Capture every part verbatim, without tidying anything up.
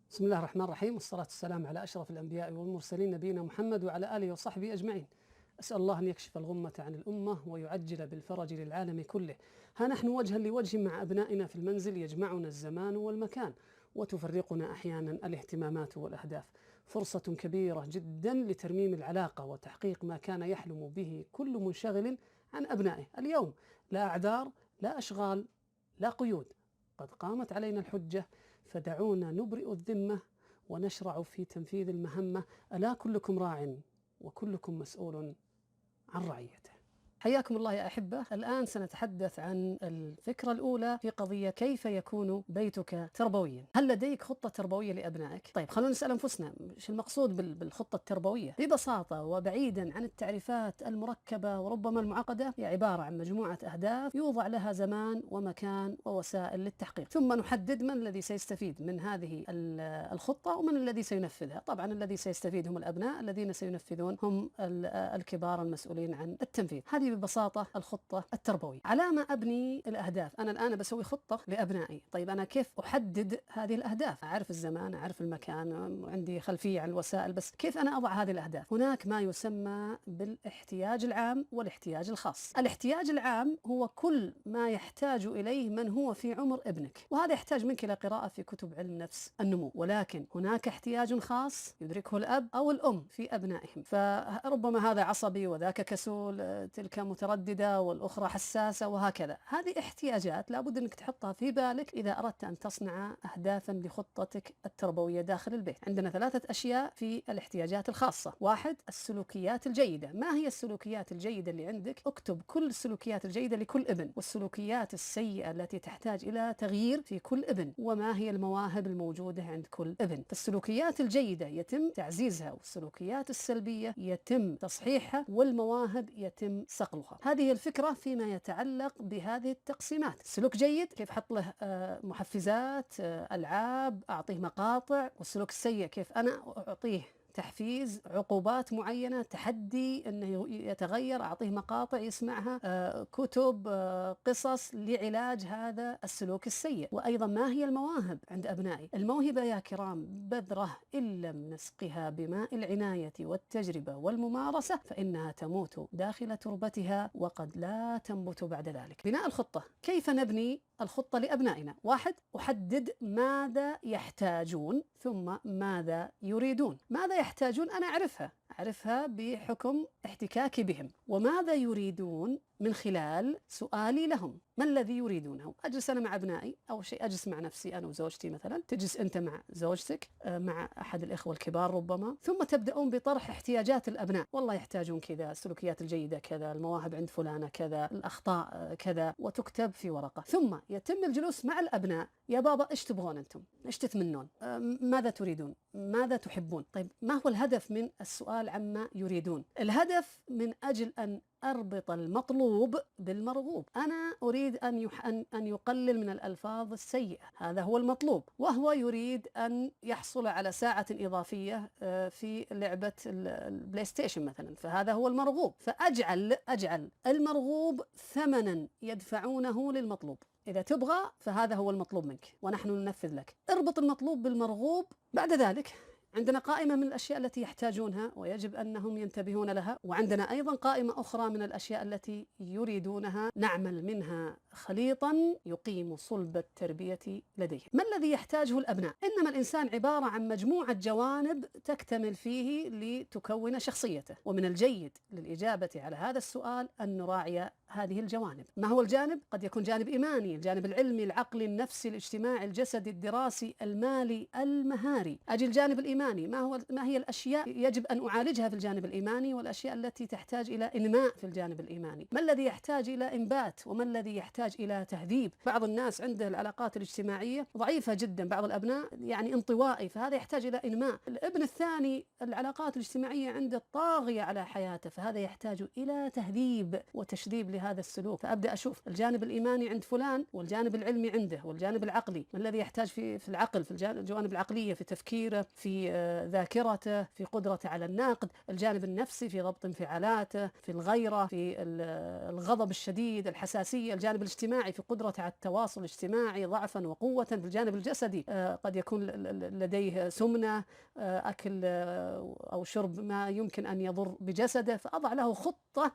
بسم الله الرحمن الرحيم، والصلاة والسلام على أشرف الأنبياء والمرسلين نبينا محمد وعلى آله وصحبه أجمعين. أسأل الله أن يكشف الغمة عن الأمة ويعجل بالفرج للعالم كله. ها نحن وجها لوجه مع أبنائنا في المنزل، يجمعنا الزمان والمكان وتفرقنا أحيانا الاهتمامات والأهداف. فرصة كبيرة جدا لترميم العلاقة وتحقيق ما كان يحلم به كل منشغل عن أبنائه. اليوم لا أعذار، لا أشغال، لا قيود، قد قامت علينا الحجة، فدعونا نبرئ الذمة ونشرع في تنفيذ المهمة. ألا كلكم راع وكلكم مسؤول عن رعيته. حياكم الله يا أحبة. الآن سنتحدث عن الفكرة الأولى في قضية كيف يكون بيتك تربويا. هل لديك خطة تربوية لأبنائك؟ طيب خلونا نسأل أنفسنا، إيش المقصود بالخطة التربوية؟ ببساطة وبعيدا عن التعريفات المركبة وربما المعقدة، هي عبارة عن مجموعة أهداف يوضع لها زمان ومكان ووسائل للتحقيق، ثم نحدد من الذي سيستفيد من هذه الخطة ومن الذي سينفذها. طبعا الذي سيستفيد هم الأبناء، الذين سينفذون هم الكبار المسؤولين عن التنفيذ. هذه ببساطة الخطة التربوية. على ما أبني الأهداف، أنا الآن بسوي خطة لأبنائي. طيب أنا كيف أحدد هذه الأهداف؟ أعرف الزمان، أعرف المكان، عندي خلفية عن الوسائل، بس كيف أنا أضع هذه الأهداف؟ هناك ما يسمى بالاحتياج العام والاحتياج الخاص. الاحتياج العام هو كل ما يحتاج إليه من هو في عمر ابنك، وهذا يحتاج منك إلى قراءة في كتب علم نفس النمو. ولكن هناك احتياج خاص يدركه الأب أو الأم في أبنائهم، فربما هذا عصبي وذاك كسول، تلك مترددة والأخرى حساسة، وهكذا. هذه احتياجات لابد أنك تحطها في بالك إذا أردت أن تصنع أهدافا لخطتك التربوية داخل البيت. عندنا ثلاثة أشياء في الاحتياجات الخاصة. واحد، السلوكيات الجيدة. ما هي السلوكيات الجيدة اللي عندك؟ اكتب كل السلوكيات الجيدة لكل ابن، والسلوكيات السيئة التي تحتاج إلى تغيير في كل ابن، وما هي المواهب الموجودة عند كل ابن. فالسلوكيات الجيدة يتم تعزيزها، والسلوكيات السلبية يتم تصحيحها، والمواهب يتم صقلها. هذه الفكرة فيما يتعلق بهذه التقسيمات. سلوك جيد كيف أحط له محفزات، ألعاب، أعطيه مقاطع. والسلوك السيء كيف أنا أعطيه تحفيز، عقوبات معينة، تحدي أنه يتغير، أعطيه مقاطع يسمعها، آه، كتب، آه، قصص لعلاج هذا السلوك السيء. وأيضا ما هي المواهب عند أبنائي؟ الموهبة يا كرام بذرة إن لم نسقها بماء العناية والتجربة والممارسة فإنها تموت داخل تربتها وقد لا تنبت بعد ذلك. بناء الخطة، كيف نبني الخطة لأبنائنا؟ واحد، أحدد ماذا يحتاجون ثم ماذا يريدون. ماذا يحتاجون أنا أعرفها أعرفها بحكم احتكاكي بهم، وماذا يريدون من خلال سؤالي لهم. ما الذي يريدونه؟ أجلس أنا مع أبنائي، أول شيء أجلس مع نفسي أنا وزوجتي مثلا، تجلس أنت مع زوجتك، مع أحد الإخوة الكبار ربما، ثم تبدأون بطرح احتياجات الأبناء. والله يحتاجون كذا، السلوكيات الجيدة كذا، المواهب عند فلانة كذا، الأخطاء كذا، وتكتب في ورقة. ثم يتم الجلوس مع الأبناء. يا بابا إيش تبغون أنتم؟ إيش تتمنون؟ ماذا تريدون؟ ماذا تحبون؟ طيب ما هو الهدف من السؤال عما يريدون؟ الهدف من أجل أن أربط المطلوب بالمرغوب. أنا أريد أن يح... أن أن يقلل من الألفاظ السيئة، هذا هو المطلوب، وهو يريد أن يحصل على ساعة إضافية في لعبة البلاي ستيشن مثلا، فهذا هو المرغوب. فأجعل أجعل المرغوب ثمنا يدفعونه للمطلوب. إذا تبغى فهذا هو المطلوب منك ونحن ننفذ لك. اربط المطلوب بالمرغوب. بعد ذلك عندنا قائمة من الأشياء التي يحتاجونها ويجب أنهم ينتبهون لها، وعندنا أيضا قائمة أخرى من الأشياء التي يريدونها، نعمل منها خليطا يقيم صلب التربية لديهم. ما الذي يحتاجه الأبناء؟ إنما الإنسان عبارة عن مجموعة جوانب تكتمل فيه لتكون شخصيته، ومن الجيد للإجابة على هذا السؤال أن نراعي هذه الجوانب. ما هو الجانب؟ قد يكون جانب إيماني، الجانب العلمي، العقلي، النفسي، الاجتماعي، الجسدي، الدراسي، المالي، المهاري. أجي الجانب الإيماني، ما هو ما هي الأشياء يجب أن أعالجها في الجانب الإيماني، والأشياء التي تحتاج إلى إنماء في الجانب الإيماني. ما الذي يحتاج إلى إنبات وما الذي يحتاج إلى تهذيب؟ بعض الناس عنده العلاقات الاجتماعية ضعيفة جدا، بعض الأبناء يعني انطوائي، فهذا يحتاج إلى إنماء. الابن الثاني العلاقات الاجتماعية عنده طاغية على حياته، فهذا يحتاج إلى تهذيب وتشذيب لهذا السلوك، فأبدأ أشوف الجانب الإيماني عند فلان والجانب العلمي عنده والجانب العقلي، ما الذي يحتاج في في العقل، في الجوانب العقلية، في تفكيره، في ذاكرته، في قدرته على النقد، الجانب النفسي في ضبط انفعالاته، في الغيرة، في الغضب الشديد، الحساسية، الجانب الاجتماعي في قدرته على التواصل الاجتماعي ضعفا وقوة، في الجانب الجسدي قد يكون لديه سمنة، أكل أو شرب ما يمكن أن يضر بجسده، فأضع له خطة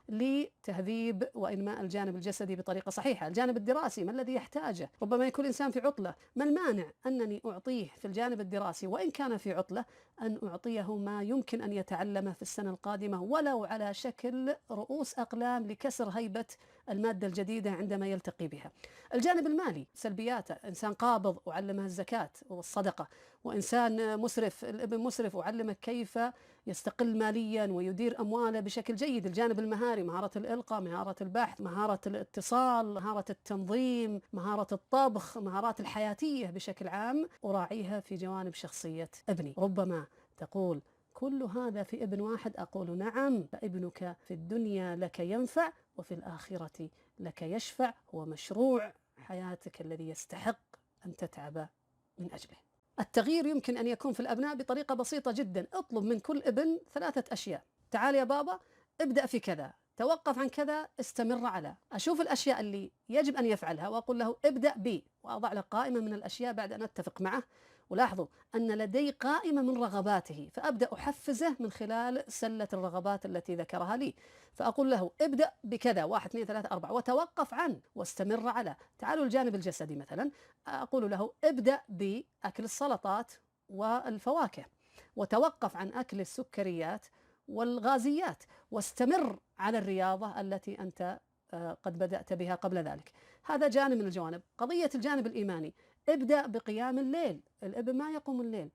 لتهذيب وإنماء الجانب الجسدي بطريقة صحيحة. الجانب الدراسي ما الذي يحتاجه، ربما يكون الإنسان في عطلة، ما المانع أنني أعطيه في الجانب الدراسي وإن كان في عطلة أن أعطيه ما يمكن أن يتعلمه في السنة القادمة ولو على شكل رؤوس أقلام لكسر هيبة المادة الجديدة عندما يلتقي بها. الجانب المالي سلبياته، إنسان قابض أعلمه الزكاة والصدقة، وإنسان مسرف الابن مسرف أعلمه كيف يستقل ماليا ويدير أمواله بشكل جيد. الجانب المهاري مهارة الإلقاء، مهارة البحث، مهارة الاتصال، مهارة التنظيم، مهارة الطبخ، مهارات الحياتية بشكل عام أراعيها في جوانب شخصية ابني. ربما تقول كل هذا في ابن واحد، أقول نعم، فابنك في الدنيا لك ينفع وفي الآخرة لك يشفع، هو مشروع حياتك الذي يستحق أن تتعب من أجله. التغيير يمكن أن يكون في الأبناء بطريقة بسيطة جدا. اطلب من كل ابن ثلاثة أشياء: تعال يا بابا ابدأ في كذا، توقف عن كذا، استمر على. أشوف الأشياء اللي يجب أن يفعلها وأقول له ابدأ بي، وأضع له قائمة من الأشياء بعد أن أتفق معه. ولاحظوا أن لدي قائمة من رغباته، فأبدأ أحفزه من خلال سلة الرغبات التي ذكرها لي، فأقول له ابدأ بكذا، واحد اثنين ثلاثة أربعة، وتوقف عنه واستمر على. تعالوا الجانب الجسدي مثلا، أقول له ابدأ بأكل السلطات والفواكه، وتوقف عن أكل السكريات والغازيات، واستمر على الرياضة التي أنت قد بدأت بها قبل ذلك. هذا جانب من الجوانب. قضية الجانب الإيماني، ابدأ بقيام الليل، الابن ما يقوم الليل،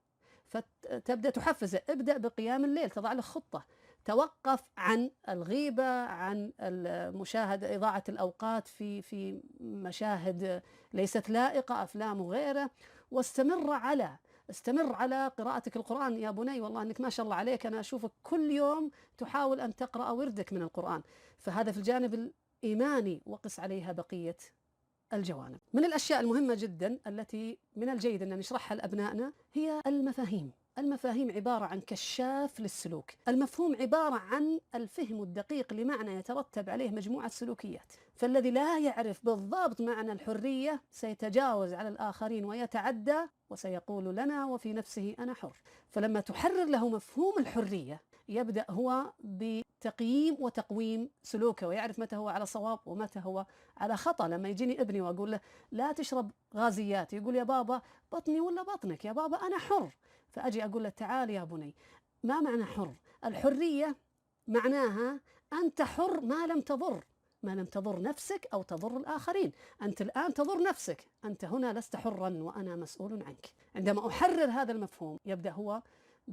فتبدأ تحفزه، ابدأ بقيام الليل، تضع له خطة، توقف عن الغيبة، عن المشاهدة، إضاعة الأوقات في في مشاهد ليست لائقة، أفلام وغيره، واستمر على استمر على قراءتك القرآن. يا بني والله أنك ما شاء الله عليك، أنا أشوفك كل يوم تحاول أن تقرأ وردك من القرآن. فهذا في الجانب الإيماني، وقس عليها بقية الجوانب. من الأشياء المهمة جدا التي من الجيد أن نشرحها لأبنائنا هي المفاهيم. المفاهيم عبارة عن كشاف للسلوك. المفهوم عبارة عن الفهم الدقيق لمعنى يترتب عليه مجموعة سلوكيات، فالذي لا يعرف بالضبط معنى الحرية سيتجاوز على الآخرين ويتعدى وسيقول لنا وفي نفسه أنا حر. فلما تحرر له مفهوم الحرية يبدأ هو بتقييم وتقويم سلوكه، ويعرف متى هو على صواب ومتى هو على خطأ. لما يجيني ابني وأقول له لا تشرب غازيات، يقول يا بابا بطني ولا بطنك؟ يا بابا أنا حر. فأجي أقول له تعال يا بني، ما معنى حر؟ الحرية معناها أنت حر ما لم تضر، ما لم تضر نفسك أو تضر الآخرين. أنت الآن تضر نفسك، أنت هنا لست حرا وأنا مسؤول عنك. عندما أحرر هذا المفهوم يبدأ هو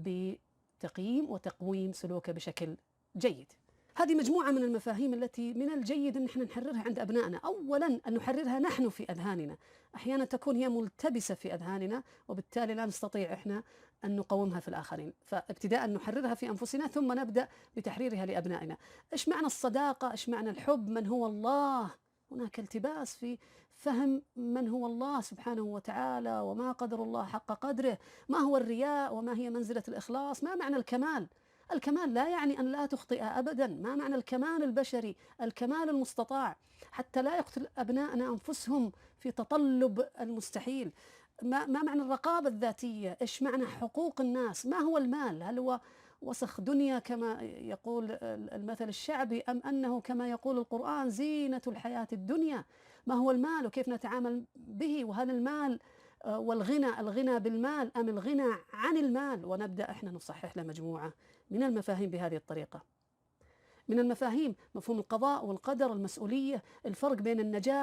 بتقييم وتقويم سلوكه بشكل جيد. هذه مجموعة من المفاهيم التي من الجيد أن نحن نحررها عند أبنائنا. أولا أن نحررها نحن في أذهاننا، أحيانا تكون هي ملتبسة في أذهاننا وبالتالي لا نستطيع إحنا أن نقومها في الآخرين، فابتداء نحررها في أنفسنا ثم نبدأ بتحريرها لأبنائنا. إيش معنى الصداقة؟ إيش معنى الحب؟ من هو الله؟ هناك التباس في فهم من هو الله سبحانه وتعالى، وما قدر الله حق قدره، ما هو الرياء وما هي منزلة الإخلاص، ما معنى الكمال؟ الكمال لا يعني أن لا تخطئ أبدا، ما معنى الكمال البشري؟ الكمال المستطاع، حتى لا يقتل أبنائنا أنفسهم في تطلب المستحيل. ما, ما معنى الرقابة الذاتية؟ إيش معنى حقوق الناس؟ ما هو المال؟ هل هو وسخ دنيا كما يقول المثل الشعبي، أم أنه كما يقول القرآن زينة الحياة الدنيا؟ ما هو المال وكيف نتعامل به؟ وهل المال والغنى الغنى بالمال أم الغنى عن المال؟ ونبدأ إحنا نصحح له مجموعة من المفاهيم بهذه الطريقة. من المفاهيم مفهوم القضاء والقدر، المسؤولية، الفرق بين النجاح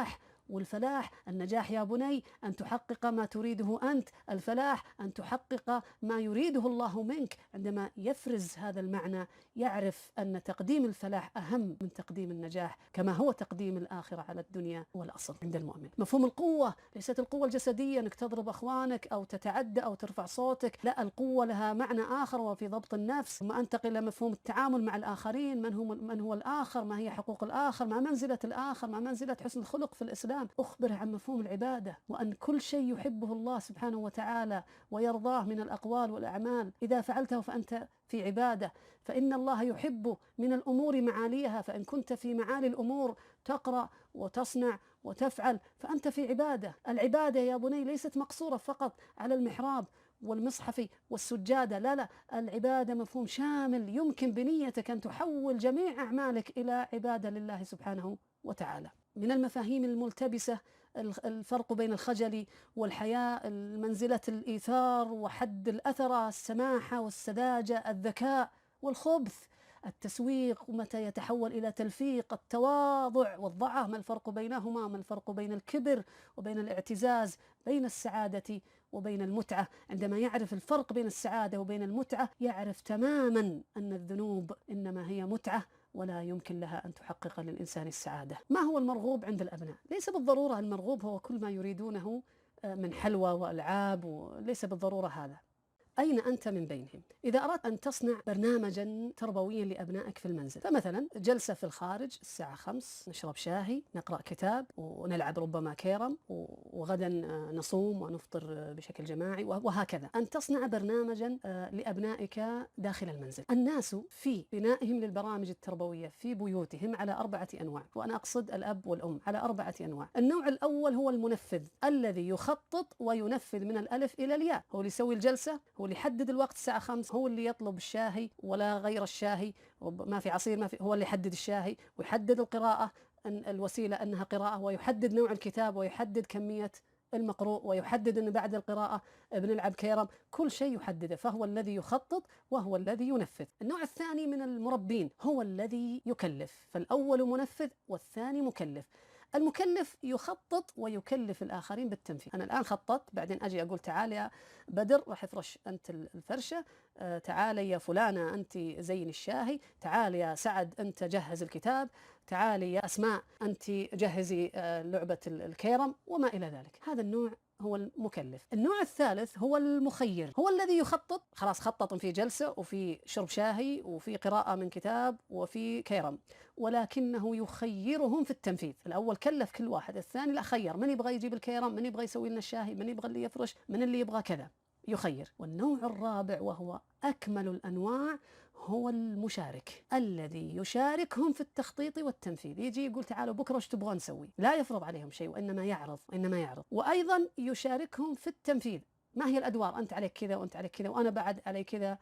والفلاح النجاح يا بني أن تحقق ما تريده أنت، الفلاح أن تحقق ما يريده الله منك. عندما يفرز هذا المعنى يعرف أن تقديم الفلاح أهم من تقديم النجاح، كما هو تقديم الآخرة على الدنيا والأصل عند المؤمن. مفهوم القوة ليست القوة الجسدية أنك تضرب أخوانك أو تتعدى أو ترفع صوتك، لا، القوة لها معنى آخر وفي ضبط النفس. ثم أنتقل إلى مفهوم التعامل مع الآخرين، من هو من هو الآخر، ما هي حقوق الآخر، ما منزلة الآخر، ما منزلة حسن الخلق في الإسلام. أخبر عن مفهوم العبادة، وأن كل شيء يحبه الله سبحانه وتعالى ويرضاه من الأقوال والأعمال إذا فعلته فأنت في عبادة، فإن الله يحب من الأمور معاليها، فإن كنت في معالي الأمور تقرأ وتصنع وتفعل فأنت في عبادة. العبادة يا بني ليست مقصورة فقط على المحراب والمصحف والسجادة، لا لا، العبادة مفهوم شامل، يمكن بنيتك أن تحول جميع أعمالك إلى عبادة لله سبحانه وتعالى. من المفاهيم الملتبسة الفرق بين الخجل والحياء، منزلة الإيثار وحد الأثرة، السماحة والسذاجة، الذكاء والخبث، التسويق ومتى يتحول إلى تلفيق، التواضع والضعف، ما الفرق بينهما، ما الفرق بين الكبر وبين الاعتزاز، بين السعادة وبين المتعة. عندما يعرف الفرق بين السعادة وبين المتعة يعرف تماما أن الذنوب إنما هي متعة ولا يمكن لها أن تحقق للإنسان السعادة. ما هو المرغوب عند الأبناء؟ ليس بالضرورة المرغوب هو كل ما يريدونه من حلوى وألعاب، وليس بالضرورة هذا. أين أنت من بينهم؟ إذا أردت أن تصنع برنامجا تربويا لأبنائك في المنزل، فمثلا جلسة في الخارج الساعة خمس، نشرب شاهي، نقرأ كتاب ونلعب ربما كيرم، وغدا نصوم ونفطر بشكل جماعي، وهكذا. أن تصنع برنامجا لأبنائك داخل المنزل. الناس في بنائهم للبرامج التربوية في بيوتهم على أربعة أنواع، وأنا أقصد الأب والأم على أربعة أنواع. النوع الأول هو المنفذ الذي يخطط وينفذ من الألف إلى الياء، هو اللي يسوي الجلسة، هو اللي يحدد الوقت الساعة خمس، هو اللي يطلب الشاهي ولا غير الشاهي، ما في عصير ما في، هو اللي يحدد الشاهي ويحدد القراءة، أن الوسيلة أنها قراءة، ويحدد نوع الكتاب ويحدد كمية المقروء، ويحدد أن بعد القراءة بنلعب كيرم، كل شيء يحدده، فهو الذي يخطط وهو الذي ينفذ. النوع الثاني من المربين هو الذي يكلف، فالأول منفذ والثاني مكلف. المكلف يخطط ويكلف الآخرين بالتنفيذ. أنا الآن خططت، بعدين أجي أقول تعال يا بدر راح افرش أنت الفرشة، آه تعال يا فلانة أنت زين الشاهي، تعال يا سعد أنت جهز الكتاب، تعال يا أسماء أنت جهزي آه لعبة الكيرم وما إلى ذلك. هذا النوع هو المكلف. النوع الثالث هو المخير، هو الذي يخطط، خلاص خطط في جلسة وفي شرب شاهي وفي قراءة من كتاب وفي كيرم، ولكنه يخيرهم في التنفيذ. الأول كلف كل واحد، الثاني لا، خير، من يبغى يجيب الكيرم، من يبغى يسوي لنا الشاهي، من يبغى اللي يفرش، من اللي يبغى كذا، يخير. والنوع الرابع وهو أكمل الأنواع هو المشارك، الذي يشاركهم في التخطيط والتنفيذ. يجي يقول تعالوا بكرة ايش تبغون نسوي، لا يفرض عليهم شيء وإنما يعرض وإنما يعرض وأيضا يشاركهم في التنفيذ. ما هي الأدوار؟ أنت عليك كذا وأنت عليك كذا وأنا بعد علي كذا،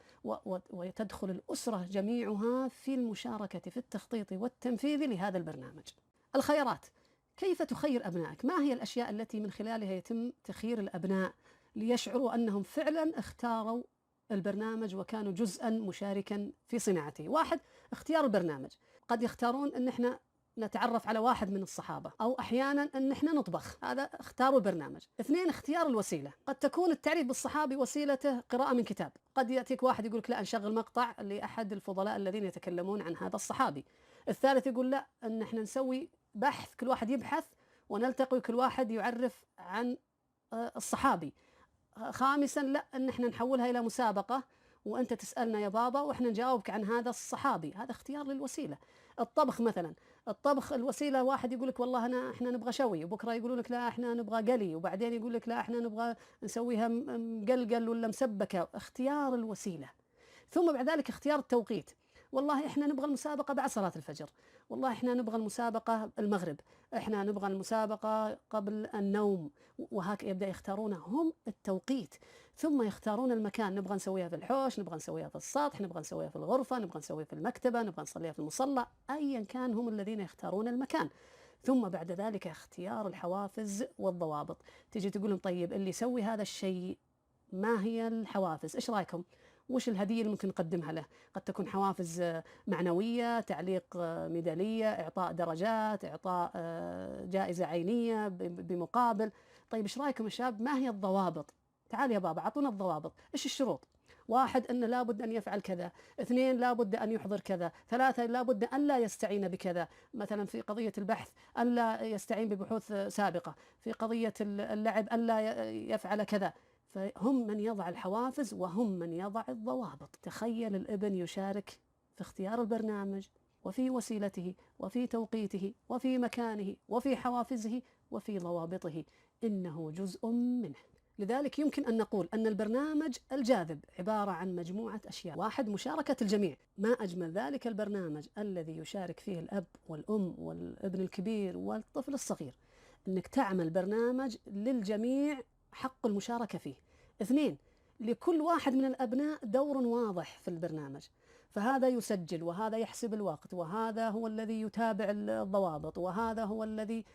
وتدخل الأسرة جميعها في المشاركة في التخطيط والتنفيذ لهذا البرنامج. الخيارات، كيف تخير أبنائك؟ ما هي الأشياء التي من خلالها يتم تخيير الأبناء ليشعروا أنهم فعلا اختاروا البرنامج وكانوا جزءا مشاركا في صناعته؟ واحد، اختيار البرنامج. قد يختارون أن احنا نتعرف على واحد من الصحابة، أو أحيانا أن احنا نطبخ، هذا اختاروا البرنامج. اثنين، اختيار الوسيلة. قد تكون التعريف بالصحابي وسيلته قراءة من كتاب، قد يأتيك واحد يقول لك لا نشغل مقطع لأحد الفضلاء الذين يتكلمون عن هذا الصحابي. الثالث يقول لا، أن احنا نسوي بحث، كل واحد يبحث ونلتقي كل واحد يعرف عن الصحابي. خامسا، لا، أن احنا نحولها إلى مسابقة وأنت تسألنا يا بابا وإحنا نجاوبك عن هذا الصحابي. هذا اختيار للوسيلة. الطبخ مثلا، الطبخ الوسيلة، واحد يقول لك والله أنا إحنا نبغى شوي، وبكرة يقولون لك لا إحنا نبغى قلي، وبعدين يقول لك لا إحنا نبغى نسويها مقلقل ولا مسبكة. اختيار الوسيلة. ثم بعد ذلك اختيار التوقيت. والله إحنا نبغى المسابقة بعد صلاة الفجر، والله إحنا نبغى المسابقة المغرب، إحنا نبغى المسابقة قبل النوم، وهكذا يبدأ يختارون هم التوقيت. ثم يختارون المكان، نبغى نسويها في الحوش، نبغى نسويها في السطح، نبغى نسويها في الغرفة، نبغى نسويها في المكتبة، نبغى نصليها في المصلى، أيا كان هم الذين يختارون المكان. ثم بعد ذلك اختيار الحوافز والضوابط. تجي تقول لهم طيب اللي يسوي هذا الشيء ما هي الحوافز؟ إيش رأيكم؟ وش الهدية اللي ممكن نقدمها له؟ قد تكون حوافز معنوية، تعليق ميدالية، إعطاء درجات، إعطاء جائزة عينية بمقابل. طيب إيش رأيكم يا شباب؟ ما هي الضوابط؟ تعال يا بابا أعطونا الضوابط. إيش الشروط؟ واحد، أنه لابد أن يفعل كذا. اثنين، لابد أن يحضر كذا. ثلاثة، لابد أن لا يستعين بكذا، مثلا في قضية البحث أن لا يستعين ببحوث سابقة، في قضية اللعب أن لا يفعل كذا. فهم من يضع الحوافز وهم من يضع الضوابط. تخيل الابن يشارك في اختيار البرنامج وفي وسيلته وفي توقيته وفي مكانه وفي حوافزه وفي ضوابطه، إنه جزء منه. لذلك يمكن أن نقول أن البرنامج الجاذب عبارة عن مجموعة أشياء. واحد، مشاركة الجميع. ما أجمل ذلك البرنامج الذي يشارك فيه الأب والأم والابن الكبير والطفل الصغير، أنك تعمل برنامج للجميع حق المشاركة فيه. اثنين، لكل واحد من الأبناء دور واضح في البرنامج، فهذا يسجل وهذا يحسب الوقت وهذا هو الذي يتابع الضوابط وهذا هو الذي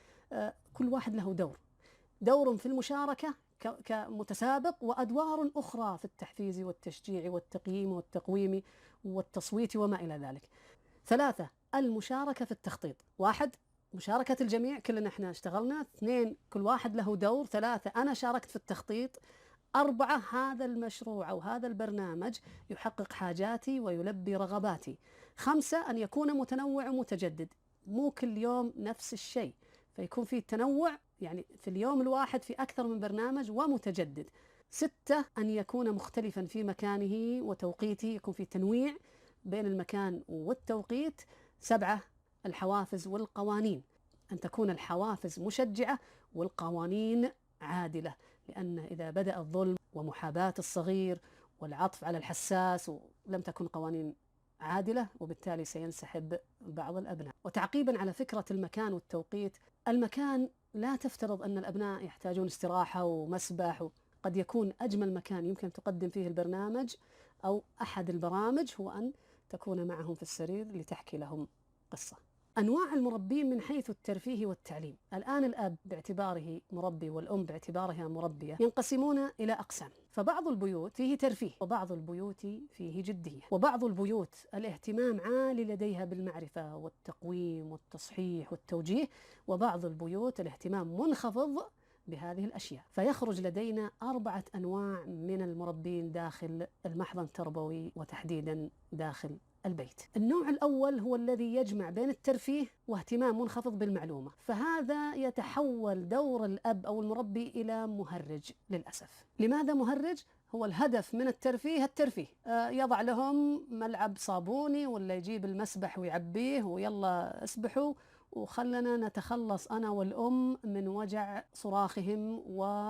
كل واحد له دور دور في المشاركة كمتسابق، وأدوار أخرى في التحفيز والتشجيع والتقييم والتقويم والتصويت وما إلى ذلك. ثلاثة، المشاركة في التخطيط. واحد، مشاركة الجميع، كلنا احنا اشتغلنا. اثنين، كل واحد له دور. ثلاثة، أنا شاركت في التخطيط. أربعة، هذا المشروع أو هذا البرنامج يحقق حاجاتي ويلبي رغباتي. خمسة، أن يكون متنوع ومتجدد، مو كل يوم نفس الشيء، فيكون فيه تنوع، يعني في اليوم الواحد في أكثر من برنامج ومتجدد. ستة، أن يكون مختلفا في مكانه وتوقيته، يكون في تنويع بين المكان والتوقيت. سبعة، الحوافز والقوانين، أن تكون الحوافز مشجعة والقوانين عادلة، لأن إذا بدأ الظلم ومحاباة الصغير والعطف على الحساس ولم تكن قوانين عادلة، وبالتالي سينسحب بعض الأبناء. وتعقيبا على فكرة المكان والتوقيت، المكان لا تفترض أن الأبناء يحتاجون استراحة ومسبح. قد يكون أجمل مكان يمكن تقدم فيه البرنامج أو أحد البرامج هو أن تكون معهم في السرير لتحكي لهم قصة. أنواع المربين من حيث الترفيه والتعليم. الآن الأب باعتباره مربي والأم باعتبارها مربية ينقسمون إلى أقسام، فبعض البيوت فيه ترفيه وبعض البيوت فيه جدية، وبعض البيوت الاهتمام عالي لديها بالمعرفة والتقويم والتصحيح والتوجيه، وبعض البيوت الاهتمام منخفض بهذه الأشياء. فيخرج لدينا أربعة أنواع من المربين داخل المحضن التربوي وتحديدا داخل البيت. النوع الأول هو الذي يجمع بين الترفيه واهتمام منخفض بالمعلومة، فهذا يتحول دور الأب أو المربي إلى مهرج للأسف. لماذا مهرج؟ هو الهدف من الترفيه الترفيه، آه يضع لهم ملعب صابوني ولا يجيب المسبح ويعبيه ويلا اسبحوا وخلنا نتخلص أنا والأم من وجع صراخهم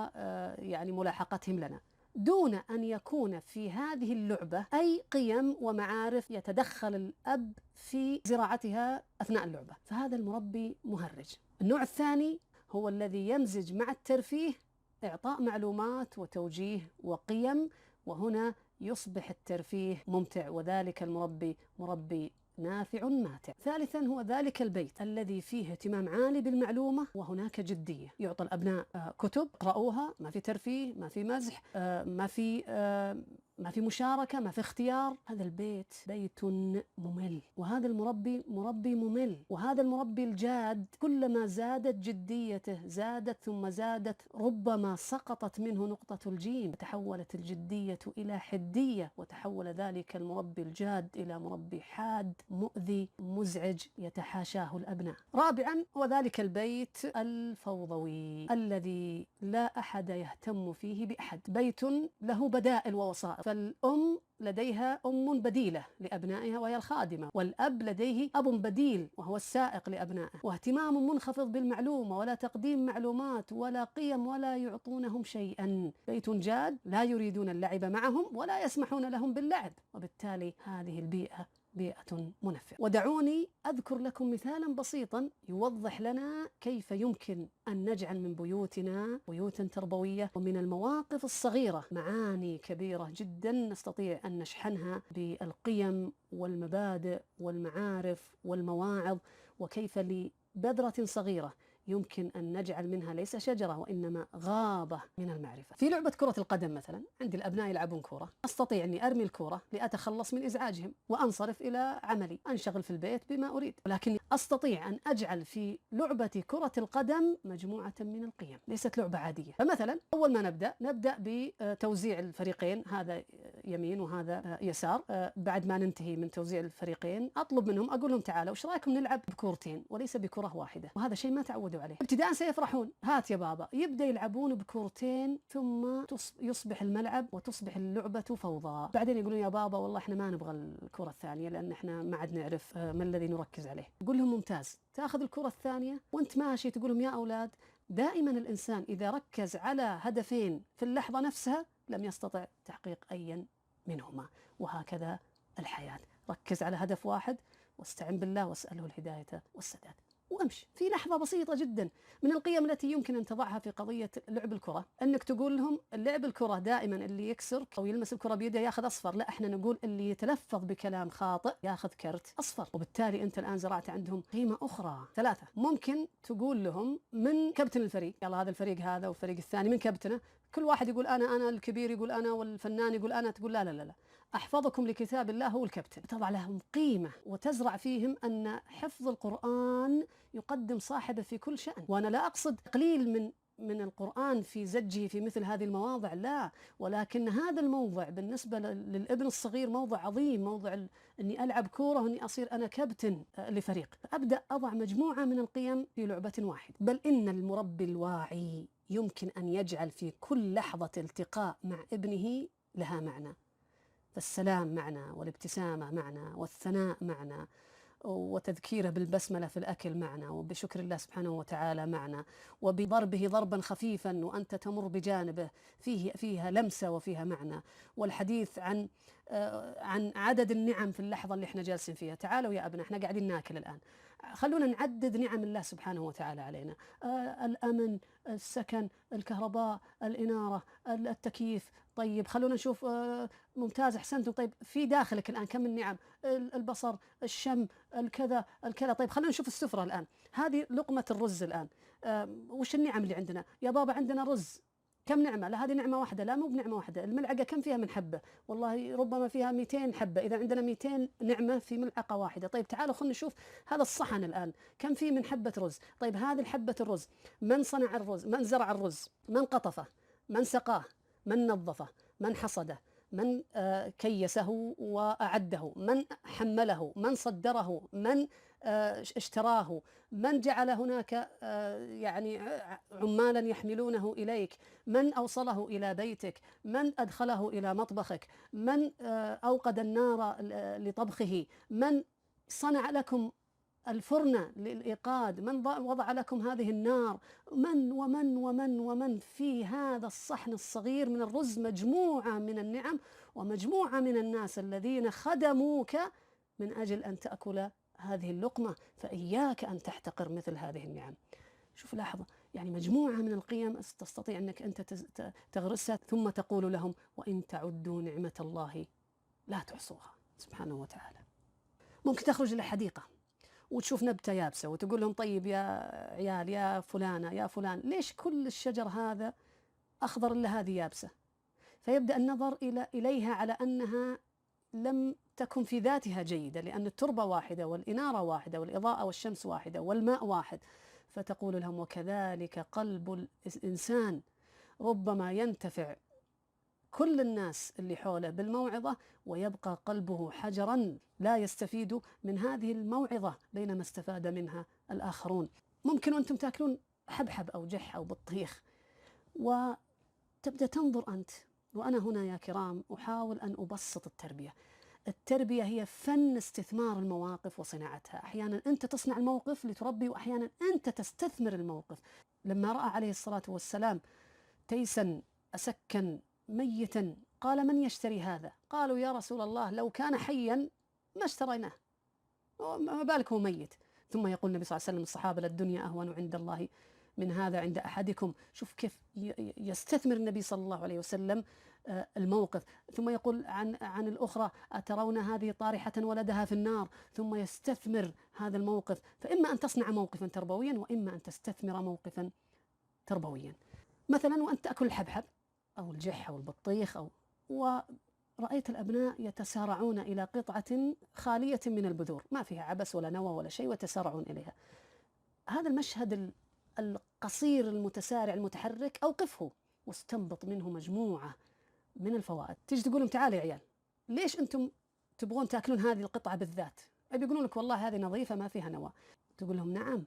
ويعني ملاحقتهم لنا، دون أن يكون في هذه اللعبة أي قيم ومعارف يتدخل الأب في زراعتها أثناء اللعبة، فهذا المربي مهرج. النوع الثاني هو الذي يمزج مع الترفيه إعطاء معلومات وتوجيه وقيم، وهنا يصبح الترفيه ممتع، وذلك المربي مربي نافع ماتع. ثالثا هو ذلك البيت الذي فيه اهتمام عالي بالمعلومة وهناك جدية، يعطى الأبناء كتب قرأوها، ما في ترفيه، ما في مزح، ما في ما في مشاركة، ما في اختيار. هذا البيت بيت ممل، وهذا المربي مربي ممل. وهذا المربي الجاد كلما زادت جديته زادت ثم زادت، ربما سقطت منه نقطة الجيم، تحولت الجدية إلى حدية، وتحول ذلك المربي الجاد إلى مربي حاد مؤذي مزعج يتحاشاه الأبناء. رابعا هو ذلك البيت الفوضوي الذي لا أحد يهتم فيه بأحد، بيت له بدائل ووسائط، فالأم لديها أم بديلة لأبنائها وهي الخادمة، والأب لديه أب بديل وهو السائق لأبنائه، واهتمام منخفض بالمعلومة ولا تقديم معلومات ولا قيم ولا يعطونهم شيئا. بيت جاد لا يريدون اللعب معهم ولا يسمحون لهم باللعب، وبالتالي هذه البيئة بيئة منفرة. ودعوني أذكر لكم مثالا بسيطا يوضح لنا كيف يمكن أن نجعل من بيوتنا بيوتا تربوية، ومن المواقف الصغيرة معاني كبيرة جدا نستطيع أن نشحنها بالقيم والمبادئ والمعارف والمواعظ، وكيف لبذرة صغيرة يمكن أن نجعل منها ليس شجرة وإنما غابة من المعرفة. في لعبة كرة القدم مثلا، عندي الأبناء يلعبون كرة، أستطيع أني أرمي الكرة لأتخلص من إزعاجهم وأنصرف إلى عملي، أنشغل في البيت بما أريد، ولكن أستطيع أن أجعل في لعبة كرة القدم مجموعة من القيم، ليست لعبة عادية. فمثلا أول ما نبدأ نبدأ بتوزيع الفريقين، هذا يمين وهذا يسار. بعد ما ننتهي من توزيع الفريقين أطلب منهم، أقول لهم تعالوا وش رأيكم نلعب بكورتين وليس بكرة واحدة، وهذا شيء ما تعودوا عليه. ابتداء سيفرحون، هات يا بابا، يبدأ يلعبون بكورتين ثم يصبح الملعب وتصبح اللعبة فوضى. بعدين يقولون يا بابا والله احنا ما نبغى الكرة الثانية لأن احنا ما عاد نعرف ما الذي نركز عليه. أقول لهم ممتاز، تأخذ الكرة الثانية وانت ماشي تقول لهم يا أولاد دائما الإنسان إذا ركز على هدفين في اللحظة نفسها لم يستطع تحقيق أي منهما، وهكذا الحياة. ركز على هدف واحد واستعن بالله واسأله الهداية والسداد وامشي. في لحظة بسيطة جدا من القيم التي يمكن أن تضعها في قضية لعب الكرة، أنك تقول لهم اللعب الكرة دائما اللي يكسر أو يلمس الكرة بيده ياخذ أصفر، لا احنا نقول اللي يتلفظ بكلام خاطئ ياخذ كرت أصفر. وبالتالي أنت الآن زرعت عندهم قيمة أخرى. ثلاثة، ممكن تقول لهم من كابتن الفريق، يلا هذا الفريق هذا والفريق الثاني من كابتنه، كل واحد يقول أنا أنا الكبير يقول أنا والفنان يقول أنا، تقول لا لا لا, لا. أحفظكم لكتاب الله هو الكابتن. تضع لهم قيمة وتزرع فيهم أن حفظ القرآن يقدم صاحبه في كل شأن. وأنا لا أقصد تقليل من من القرآن في زجه في مثل هذه المواضع، لا، ولكن هذا الموضع بالنسبة للابن الصغير موضع عظيم، موضع أني ألعب كورة وأني أصير أنا كابتن لفريق. أبدأ أضع مجموعة من القيم في لعبة واحدة. بل إن المربي الواعي يمكن أن يجعل في كل لحظة التقاء مع ابنه لها معنى. فالسلام معنا، والابتسامة معنا، والثناء معنا، وتذكيره بالبسملة في الأكل معنا، وبشكر الله سبحانه وتعالى معنا، وبضربه ضربا خفيفا وأنت تمر بجانبه فيه فيها لمسة وفيها معنى، والحديث عن عن عدد النعم في اللحظة اللي احنا جالسين فيها. تعالوا يا أبناء احنا قاعدين ناكل الآن، خلونا نعدد نعم الله سبحانه وتعالى علينا، آه الأمن، السكن، الكهرباء، الإنارة، التكييف. طيب خلونا نشوف، آه ممتاز أحسنتم. طيب في داخلك الآن كم النعم؟ البصر، الشم، الكذا، الكذا. طيب خلونا نشوف السفرة الآن، هذه لقمة الرز الآن، آه وش النعم اللي عندنا؟ يا بابا عندنا رز، كم نعمة؟ لا هذه نعمة واحدة، لا مو بنعمة واحدة. الملعقة كم فيها من حبة؟ والله ربما فيها مئتين حبة، إذا عندنا مئتين نعمة في ملعقة واحدة. طيب تعالوا خلنا نشوف هذا الصحن الآن كم فيه من حبة رز. طيب هذه الحبة الرز، من صنع الرز؟ من زرع الرز؟ من قطفه؟ من سقاه؟ من نظفه؟ من حصده؟ من آه كيسه وأعده؟ من حمله؟ من صدره؟ من آه اشتراه؟ من جعل هناك آه يعني عمالا يحملونه إليك؟ من أوصله إلى بيتك؟ من أدخله إلى مطبخك؟ من آه أوقد النار لطبخه؟ من صنع لكم الفرن للإيقاد؟ من وضع لكم هذه النار؟ من ومن ومن ومن في هذا الصحن الصغير من الرز مجموعة من النعم، ومجموعة من الناس الذين خدموك من أجل أن تأكل هذه اللقمة، فإياك أن تحتقر مثل هذه النعم. شوف لاحظة، يعني مجموعة من القيم تستطيع أنك أنت تغرسها، ثم تقول لهم وإن تعدوا نعمة الله لا تحصوها سبحانه وتعالى. ممكن تخرج إلى حديقة وتشوف نبتة يابسة وتقول لهم طيب يا عيال يا فلانة يا فلان، ليش كل الشجر هذا أخضر إلا هذه يابسة؟ فيبدأ النظر إلى إليها على أنها لم تكن في ذاتها جيدة، لأن التربة واحدة والإنارة واحدة والإضاءة والشمس واحدة والماء واحد. فتقول لهم وكذلك قلب الإنسان، ربما ينتفع كل الناس اللي حوله بالموعظة ويبقى قلبه حجرا لا يستفيد من هذه الموعظة بينما استفاد منها الآخرون. ممكن وأنتم تأكلون حبحب أو جح أو بطيخ وتبدأ تنظر أنت، وأنا هنا يا كرام أحاول أن أبسط التربية. التربية هي فن استثمار المواقف وصناعتها. أحيانا أنت تصنع الموقف لتربي، وأحيانا أنت تستثمر الموقف. لما رأى عليه الصلاة والسلام تيسا أسكا ميتا قال من يشتري هذا؟ قالوا يا رسول الله لو كان حيا ما اشتريناه، ما بالك هو ميت. ثم يقول النبي صلى الله عليه وسلم الصحابة للدنيا أهون عند الله من هذا عند أحدكم. شوف كيف يستثمر النبي صلى الله عليه وسلم الموقف. ثم يقول عن عن الأخرى: أترون هذه طارحة ولدها في النار. ثم يستثمر هذا الموقف. فإما أن تصنع موقفا تربويا، وإما أن تستثمر موقفا تربويا. مثلا وأنت تأكل الحبحب أو الجح أو البطيخ، أو ورأيت الأبناء يتسارعون إلى قطعة خالية من البذور، ما فيها عبس ولا نوى ولا شيء، ويتسارعون إليها. هذا المشهد القصير المتسارع المتحرك أوقفه واستنبط منه مجموعة من الفوائد. تيجي تقول لهم: تعالوا يا عيال، ليش أنتم تبغون تأكلون هذه القطعة بالذات؟ أبي يقولون لك: والله هذه نظيفة ما فيها نوى. تقول لهم: نعم،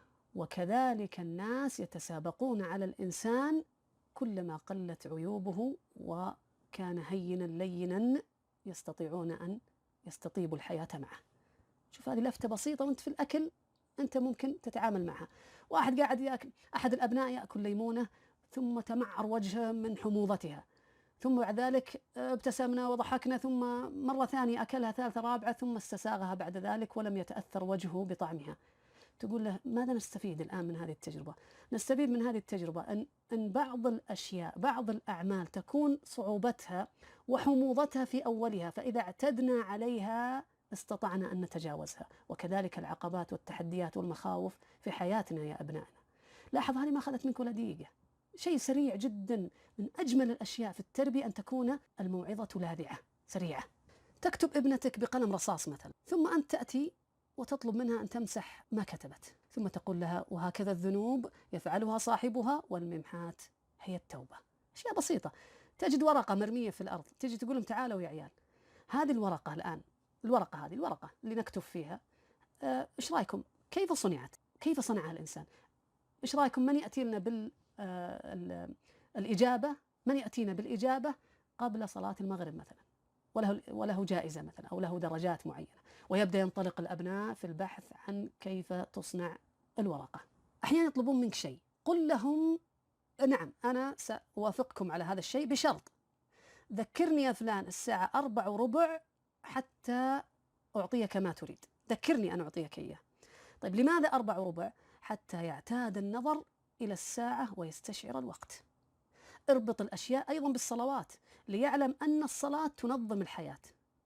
وكذلك الناس يتسابقون على الإنسان كلما قلت عيوبه وكان هينا لينا يستطيعون أن يستطيبوا الحياة معه. شوف، هذه لفتة بسيطة وأنت في الأكل أنت ممكن تتعامل معها. واحد قاعد يأكل، أحد الأبناء يأكل ليمونة ثم تمعر وجهه من حموضتها، ثم بعد ذلك ابتسمنا وضحكنا، ثم مرة ثانية أكلها ثالثة رابعة، ثم استساغها بعد ذلك ولم يتأثر وجهه بطعمها. تقول له: ماذا نستفيد الآن من هذه التجربة؟ نستفيد من هذه التجربة أن أن بعض الأشياء، بعض الأعمال تكون صعوبتها وحموضتها في أولها، فإذا اعتدنا عليها استطعنا أن نتجاوزها. وكذلك العقبات والتحديات والمخاوف في حياتنا يا أبنائنا. لاحظ، هذه ما أخذت منك ولا دقيقة، شيء سريع جدا. من أجمل الأشياء في التربية أن تكون الموعظة لاذعة سريعة. تكتب ابنتك بقلم رصاص مثلا، ثم أنت تأتي وتطلب منها أن تمسح ما كتبت، ثم تقول لها: وهكذا الذنوب يفعلها صاحبها والممحات هي التوبة. أشياء بسيطة. تجد ورقة مرمية في الأرض، تجي تقول لهم: تعالوا يا عيال، هذه الورقة الآن، الورقة هذه الورقة اللي نكتب فيها، آه، إيش رأيكم؟ كيف صنعت؟ كيف صنعها الإنسان؟ إيش رأيكم من يأتي لنا بالإجابة؟ من يأتينا بالإجابة قبل صلاة المغرب مثلا، وله وله جائزة مثلا أو له درجات معينة. ويبدأ ينطلق الأبناء في البحث عن كيف تصنع الورقة. أحيانا يطلبون منك شيء، قل لهم: نعم، أنا سأوافقكم على هذا الشيء بشرط ذكرني يا فلان الساعة أربع وربع حتى أعطيك ما تريد. ذكرني أن أعطيك إياه. طيب، لماذا أربع وربع؟ حتى يعتاد النظر إلى الساعة ويستشعر الوقت. اربط الأشياء أيضا بالصلوات، ليعلم أن الصلاة تنظم الحياة،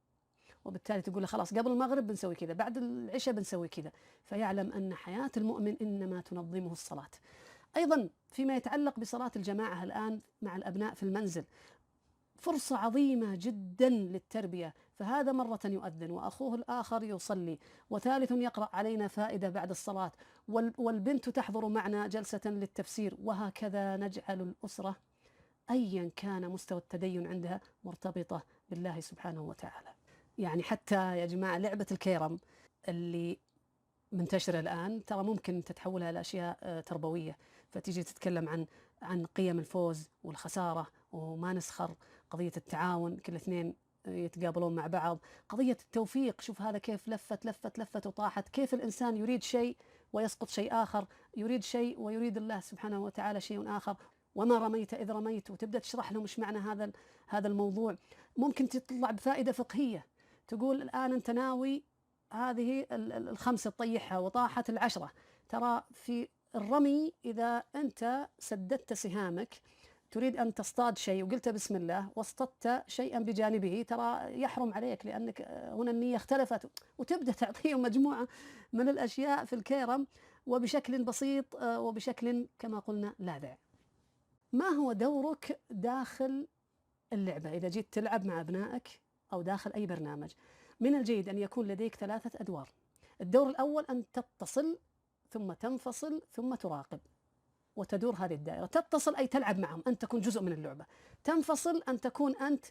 وبالتالي تقول له: خلاص قبل المغرب بنسوي كذا، بعد العشاء بنسوي كذا، فيعلم أن حياة المؤمن إنما تنظمه الصلاة. أيضا فيما يتعلق بصلاة الجماعة الآن مع الأبناء في المنزل، فرصة عظيمة جدا للتربية. فهذا مرة يؤذن، وأخوه الآخر يصلي، وثالث يقرأ علينا فائدة بعد الصلاة، والبنت تحضر معنا جلسة للتفسير، وهكذا نجعل الأسرة أيا كان مستوى التدين عندها مرتبطة بالله سبحانه وتعالى. يعني حتى يا جماعة لعبة الكيرم اللي منتشرة الآن ترى ممكن تتحولها لأشياء تربوية، فتيجي تتكلم عن عن قيم الفوز والخسارة وما نسخر، قضية التعاون، كل اثنين يتقابلون مع بعض، قضية التوفيق. شوف هذا كيف لفت لفت لفت وطاحت، كيف الإنسان يريد شيء ويسقط شيء آخر، يريد شيء ويريد الله سبحانه وتعالى شيء آخر. وما رميت إذ رميت، وتبدأ تشرح لهم إيش معنى هذا هذا الموضوع. ممكن تطلع بفائدة فقهية، تقول: الآن أنت ناوي هذه الخمسة تطيحها وطاحت العشرة، ترى في الرمي إذا أنت سددت سهامك تريد أن تصطاد شيء وقلت بسم الله واصطدت شيئا بجانبه، ترى يحرم عليك لأنك هنا النية اختلفت. وتبدأ تعطيهم مجموعة من الأشياء في الكيرم، وبشكل بسيط وبشكل كما قلنا لاذع. ما هو دورك داخل اللعبة إذا جيت تلعب مع أبنائك أو داخل أي برنامج؟ من الجيد أن يكون لديك ثلاثة أدوار. الدور الأول أن تتصل، ثم تنفصل، ثم تراقب، وتدور هذه الدائرة. تتصل أي تلعب معهم، أن تكون جزء من اللعبة. تنفصل أن تكون أنت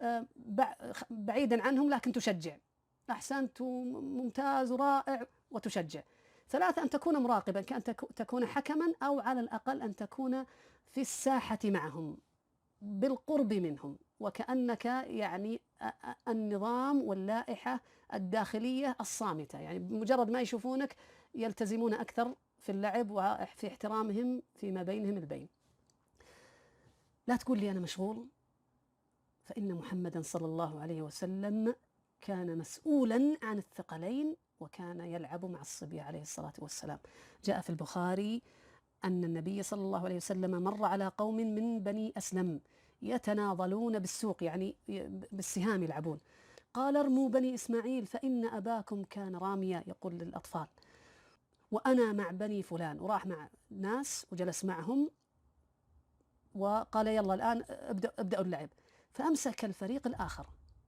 بعيدا عنهم لكن تشجع: أحسنت، ممتاز ورائع، وتشجع. ثلاثة، أن تكون مراقبا، كأن تكون حكما، أو على الأقل أن تكون في الساحة معهم بالقرب منهم، وكأنك يعني النظام واللائحة الداخلية الصامتة، يعني بمجرد ما يشوفونك يلتزمون أكثر في اللعب وفي احترامهم فيما بينهم البين. لا تقول لي أنا مشغول، فإن محمدا صلى الله عليه وسلم كان مسؤولا عن الثقلين، وكان يلعب مع الصبي عليه الصلاة والسلام. جاء في البخاري أن النبي صلى الله عليه وسلم مر على قوم من بني أسلم يتناضلون بالسوق، يعني بالسهام يلعبون، قال ارموا بني إسماعيل فإن أباكم كان راميا، يقول للأطفال، وأنا مع بني فلان، وراح مع ناس وجلس معهم وقال يلا الآن ابدأ ابدأوا اللعب. فأمسك الفريق الآخر،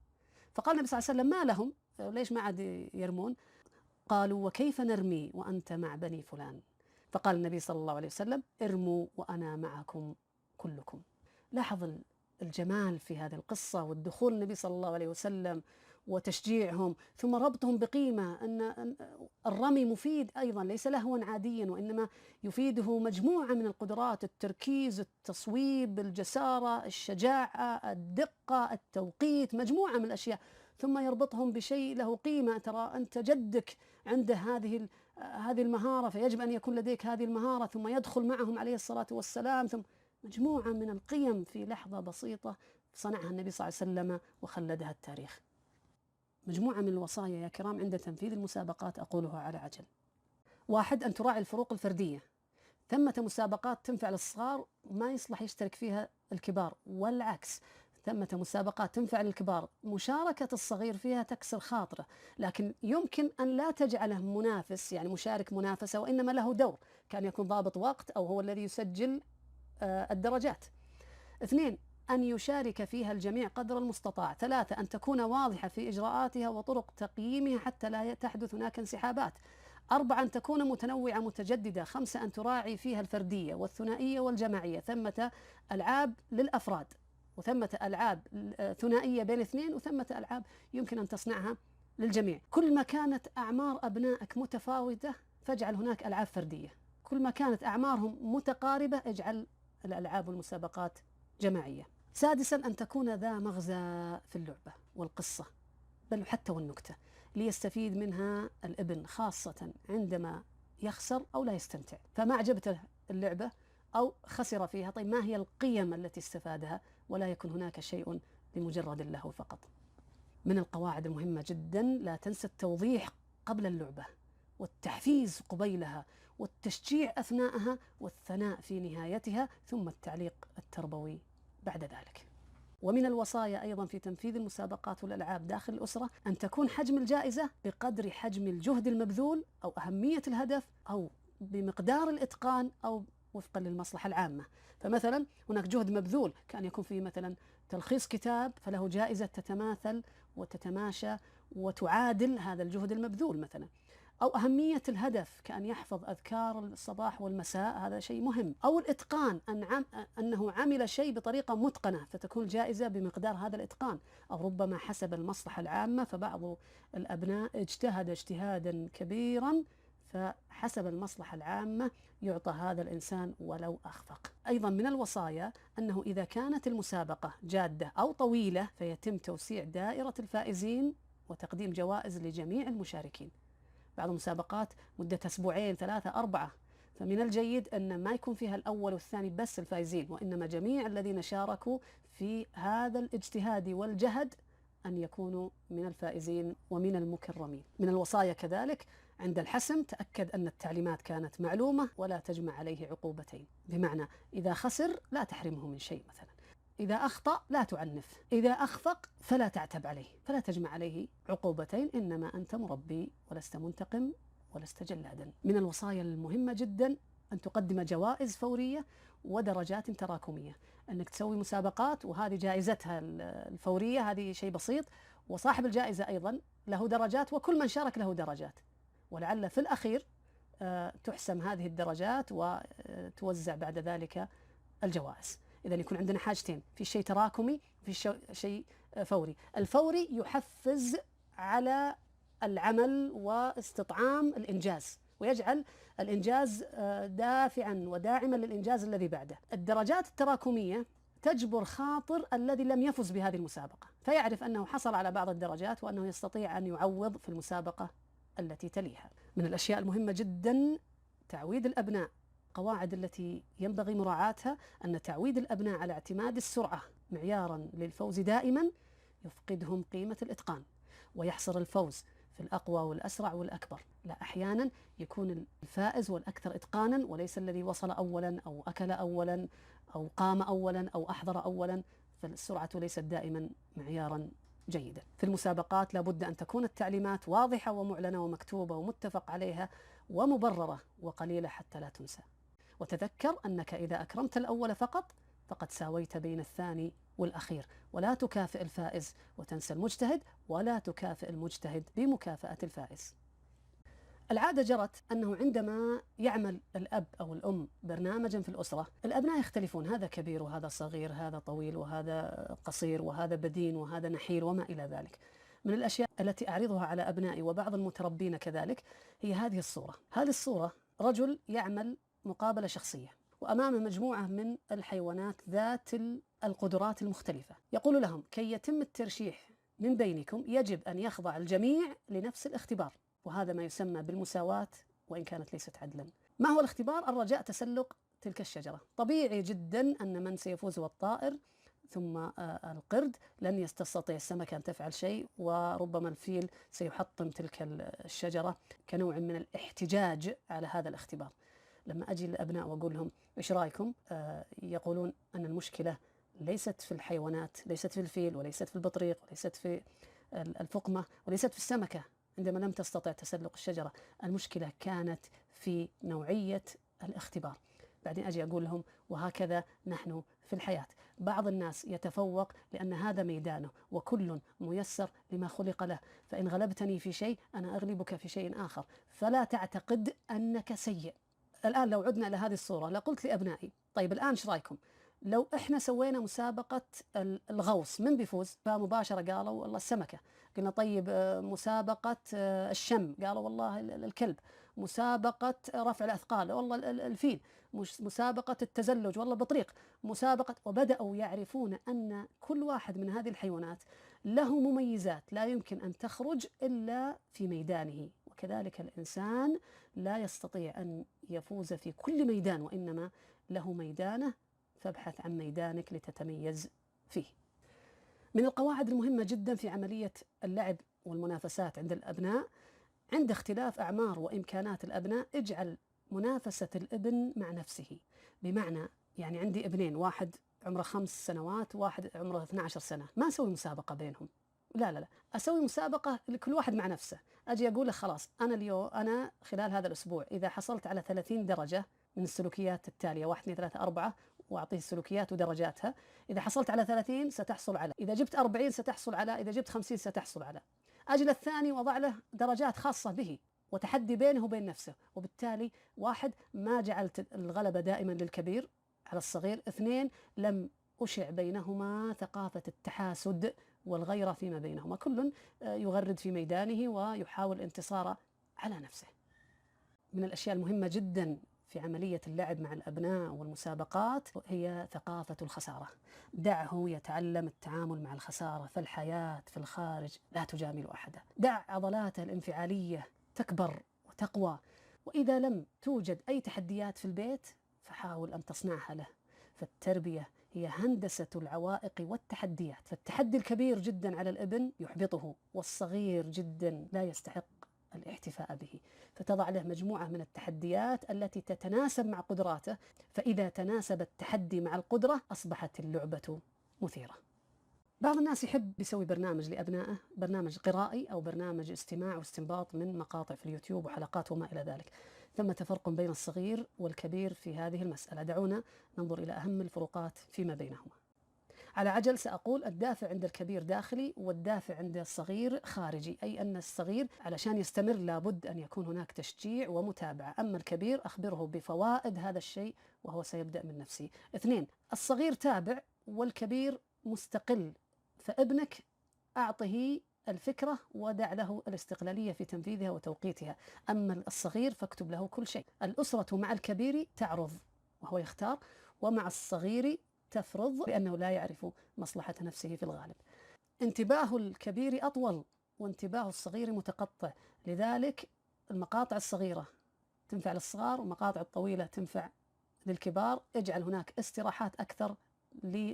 فقال النبي صلى الله عليه وسلم ما لهم ليش ما عاد يرمون؟ قالوا وكيف نرمي وأنت مع بني فلان؟ فقال النبي صلى الله عليه وسلم ارموا وأنا معكم كلكم. لاحظ الجمال في هذه القصة، والدخول النبي صلى الله عليه وسلم وتشجيعهم، ثم ربطهم بقيمة أن الرمي مفيد أيضا، ليس لهوا عاديا، وإنما يفيده مجموعة من القدرات: التركيز، التصويب، الجسارة، الشجاعة، الدقة، التوقيت، مجموعة من الأشياء، ثم يربطهم بشيء له قيمة. ترى أنت جدك عنده هذه هذه المهارة، فيجب أن يكون لديك هذه المهارة، ثم يدخل معهم عليه الصلاة والسلام، ثم مجموعة من القيم في لحظة بسيطة صنعها النبي صلى الله عليه وسلم وخلدها التاريخ. مجموعة من الوصايا يا كرام عند تنفيذ المسابقات أقولها على عجل. واحد، أن تراعي الفروق الفردية. ثمة مسابقات تنفع للصغار وما يصلح يشترك فيها الكبار، والعكس، ثمة مسابقات تنفع للكبار، مشاركة الصغير فيها تكسر خاطره، لكن يمكن أن لا تجعله منافس، يعني مشارك منافسة، وإنما له دور، كان يكون ضابط وقت أو هو الذي يسجل الدرجات. اثنين، أن يشارك فيها الجميع قدر المستطاع. ثلاثة، أن تكون واضحة في إجراءاتها وطرق تقييمها حتى لا تحدث هناك انسحابات. أربعة، أن تكون متنوعة متجددة. خمسة، أن تراعي فيها الفردية والثنائية والجماعية. ثمة ألعاب للأفراد، وثمة ألعاب ثنائية بين اثنين، وثمة ألعاب يمكن أن تصنعها للجميع. كل ما كانت أعمار أبنائك متفاوتة فاجعل هناك ألعاب فردية، كل ما كانت أعمارهم متقاربة اجعل الألعاب والمسابقات جماعية. سادسا، أن تكون ذا مغزى في اللعبة والقصة، بل حتى والنكتة، ليستفيد منها الابن، خاصة عندما يخسر أو لا يستمتع، فما عجبته اللعبة أو خسر فيها، طيب ما هي القيم التي استفادها؟ ولا يكون هناك شيء لمجرد اللهو فقط. من القواعد المهمة جدا، لا تنسى التوضيح قبل اللعبة، والتحفيز قبيلها، والتشجيع أثناءها، والثناء في نهايتها، ثم التعليق التربوي بعد ذلك. ومن الوصايا أيضا في تنفيذ المسابقات والألعاب داخل الأسرة أن تكون حجم الجائزة بقدر حجم الجهد المبذول أو أهمية الهدف أو بمقدار الإتقان أو وفقا للمصلحة العامة. فمثلا هناك جهد مبذول، كان يكون فيه مثلا تلخيص كتاب فله جائزة تتماثل وتتماشى وتعادل هذا الجهد المبذول مثلا، أو أهمية الهدف كأن يحفظ أذكار الصباح والمساء، هذا شيء مهم، أو الإتقان أن عم أنه عمل شيء بطريقة متقنة فتكون الجائزة بمقدار هذا الإتقان، أو ربما حسب المصلحة العامة، فبعض الأبناء اجتهد اجتهادا كبيرا فحسب المصلحة العامة يعطى هذا الإنسان ولو أخفق. أيضا من الوصايا أنه إذا كانت المسابقة جادة أو طويلة فيتم توسيع دائرة الفائزين وتقديم جوائز لجميع المشاركين. بعض المسابقات مدتها أسبوعين ثلاثة أربعة، فمن الجيد أن ما يكون فيها الأول والثاني بس الفائزين، وإنما جميع الذين شاركوا في هذا الاجتهاد والجهد أن يكونوا من الفائزين ومن المكرمين. من الوصايا كذلك عند الحسم تأكد أن التعليمات كانت معلومة ولا تجمع عليه عقوبتين، بمعنى إذا خسر لا تحرمه من شيء مثلا، إذا أخطأ لا تعنف، إذا أخفق فلا تعتب عليه، فلا تجمع عليه عقوبتين، إنما أنت مربي ولست منتقم ولست جلادا. من الوصايا المهمة جدا أن تقدم جوائز فورية ودرجات تراكمية، أنك تسوي مسابقات وهذه جائزتها الفورية، هذه شيء بسيط، وصاحب الجائزة أيضا له درجات، وكل من شارك له درجات، ولعل في الأخير تحسم هذه الدرجات وتوزع بعد ذلك الجوائز. إذا يكون عندنا حاجتين، في شيء تراكمي وفي شيء فوري. الفوري يحفز على العمل واستطعام الإنجاز ويجعل الإنجاز دافعا وداعما للإنجاز الذي بعده. الدرجات التراكمية تجبر خاطر الذي لم يفز بهذه المسابقة، فيعرف أنه حصل على بعض الدرجات وأنه يستطيع أن يعوض في المسابقة التي تليها. من الأشياء المهمة جدا تعويد الأبناء. قواعد التي ينبغي مراعاتها أن تعويد الأبناء على اعتماد السرعة معيارا للفوز دائما يفقدهم قيمة الإتقان، ويحصر الفوز في في الأقوى والأسرع والأكبر، لا، أحيانا يكون الفائز والأكثر إتقانا وليس الذي وصل أولا أو أكل أولا أو قام أولا أو أحضر أولا، فالسرعة ليست دائما معيارا جيدا. في المسابقات لابد أن تكون التعليمات واضحة ومعلنة ومكتوبة ومتفق عليها ومبررة وقليلة حتى لا تنسى. وتذكر أنك إذا أكرمت الأول فقط فقد ساويت بين الثاني والأخير، ولا تكافئ الفائز وتنسى المجتهد، ولا تكافئ المجتهد بمكافأة الفائز. العادة جرت أنه عندما يعمل الأب أو الأم برنامجا في الأسرة، الأبناء يختلفون، هذا كبير وهذا صغير، هذا طويل وهذا قصير وهذا بدين وهذا نحيل وما إلى ذلك. من الأشياء التي أعرضها على أبنائي وبعض المتربين كذلك هي هذه الصورة. هذه الصورة رجل يعمل مقابلة شخصية وأمامه مجموعة من الحيوانات ذات القدرات المختلفة، يقول لهم كي يتم الترشيح من بينكم يجب أن يخضع الجميع لنفس الاختبار، وهذا ما يسمى بالمساواة وإن كانت ليست عدلا. ما هو الاختبار؟ الرجاء تسلق تلك الشجرة. طبيعي جدا أن من سيفوز هو الطائر، ثم القرد، لن يستطيع السمكة أن تفعل شيء، وربما الفيل سيحطم تلك الشجرة كنوع من الاحتجاج على هذا الاختبار. لما أجي للأبناء وأقول لهم إيش رأيكم؟ آه يقولون أن المشكلة ليست في الحيوانات، ليست في الفيل وليست في البطريق وليست في الفقمة وليست في السمكة عندما لم تستطع تسلق الشجرة، المشكلة كانت في نوعية الاختبار. بعدين أجي أقول لهم وهكذا نحن في الحياة، بعض الناس يتفوق لأن هذا ميدانه وكل ميسر لما خلق له، فإن غلبتني في شيء أنا أغلبك في شيء آخر، فلا تعتقد أنك سيء. الآن لو عدنا إلى هذه الصورة لقلت لأبنائي طيب الآن إيش رأيكم لو إحنا سوينا مسابقة الغوص، من بيفوز؟ فمباشرة قالوا والله السمكة. قلنا طيب مسابقة الشم، قالوا والله الكلب. مسابقة رفع الأثقال، والله الفيل. مسابقة التزلج، والله البطريق. مسابقة، وبدأوا يعرفون أن كل واحد من هذه الحيوانات له مميزات لا يمكن أن تخرج إلا في ميدانه، وكذلك الإنسان لا يستطيع أن يفوز في كل ميدان، وإنما له ميدانه، فابحث عن ميدانك لتتميز فيه. من القواعد المهمة جدا في عملية اللعب والمنافسات عند الأبناء، عند اختلاف أعمار وإمكانات الأبناء اجعل منافسة الابن مع نفسه. بمعنى يعني عندي ابنين، واحد عمره خمس سنوات واحد عمره اثنتي عشرة سنة، ما أسوي مسابقة بينهم، لا لا لا، أسوي مسابقة لكل واحد مع نفسه. أجي أقول له خلاص أنا اليوم أنا خلال هذا الأسبوع إذا حصلت على ثلاثين درجة من السلوكيات التالية، واحد اثنين ثلاثة أربعة، وأعطيه السلوكيات ودرجاتها، إذا حصلت على ثلاثين ستحصل على، إذا جبت أربعين ستحصل على، إذا جبت خمسين ستحصل على. أجل الثاني وضع له درجات خاصة به وتحدي بينه وبين نفسه، وبالتالي واحد ما جعلت الغلبة دائما للكبير على الصغير، اثنين لم أشع بينهما ثقافة التحاسد والغيرة فيما بينهما، كل يغرد في ميدانه ويحاول الانتصار على نفسه. من الأشياء المهمة جدا في عملية اللعب مع الأبناء والمسابقات هي ثقافة الخسارة. دعه يتعلم التعامل مع الخسارة، فالحياة في الخارج لا تجامل أحدا. دع عضلاته الانفعالية تكبر وتقوى، وإذا لم توجد أي تحديات في البيت فحاول أن تصنعها له. فالتربية هي هندسة العوائق والتحديات، فالتحدي الكبير جدا على الابن يحبطه، والصغير جدا لا يستحق الاحتفاء به، فتضع له مجموعة من التحديات التي تتناسب مع قدراته، فإذا تناسب التحدي مع القدرة أصبحت اللعبة مثيرة. بعض الناس يحب يسوي برنامج لأبنائه، برنامج قرائي أو برنامج استماع واستنباط من مقاطع في اليوتيوب وحلقات وما إلى ذلك. ثم تفرق بين الصغير والكبير في هذه المسألة، دعونا ننظر إلى أهم الفروقات فيما بينهما. على عجل سأقول الدافع عند الكبير داخلي والدافع عند الصغير خارجي، أي أن الصغير علشان يستمر لابد أن يكون هناك تشجيع ومتابعة، أما الكبير أخبره بفوائد هذا الشيء وهو سيبدأ من نفسه. اثنين، الصغير تابع والكبير مستقل، فابنك أعطه الفكرة ودع له الاستقلالية في تنفيذها وتوقيتها، أما الصغير فاكتب له كل شيء. الأسرة مع الكبير تعرض وهو يختار، ومع الصغير تفرض لأنه لا يعرف مصلحة نفسه في الغالب. انتباه الكبير أطول وانتباه الصغير متقطع، لذلك المقاطع الصغيرة تنفع للصغار ومقاطع الطويلة تنفع للكبار. اجعل هناك استراحات أكثر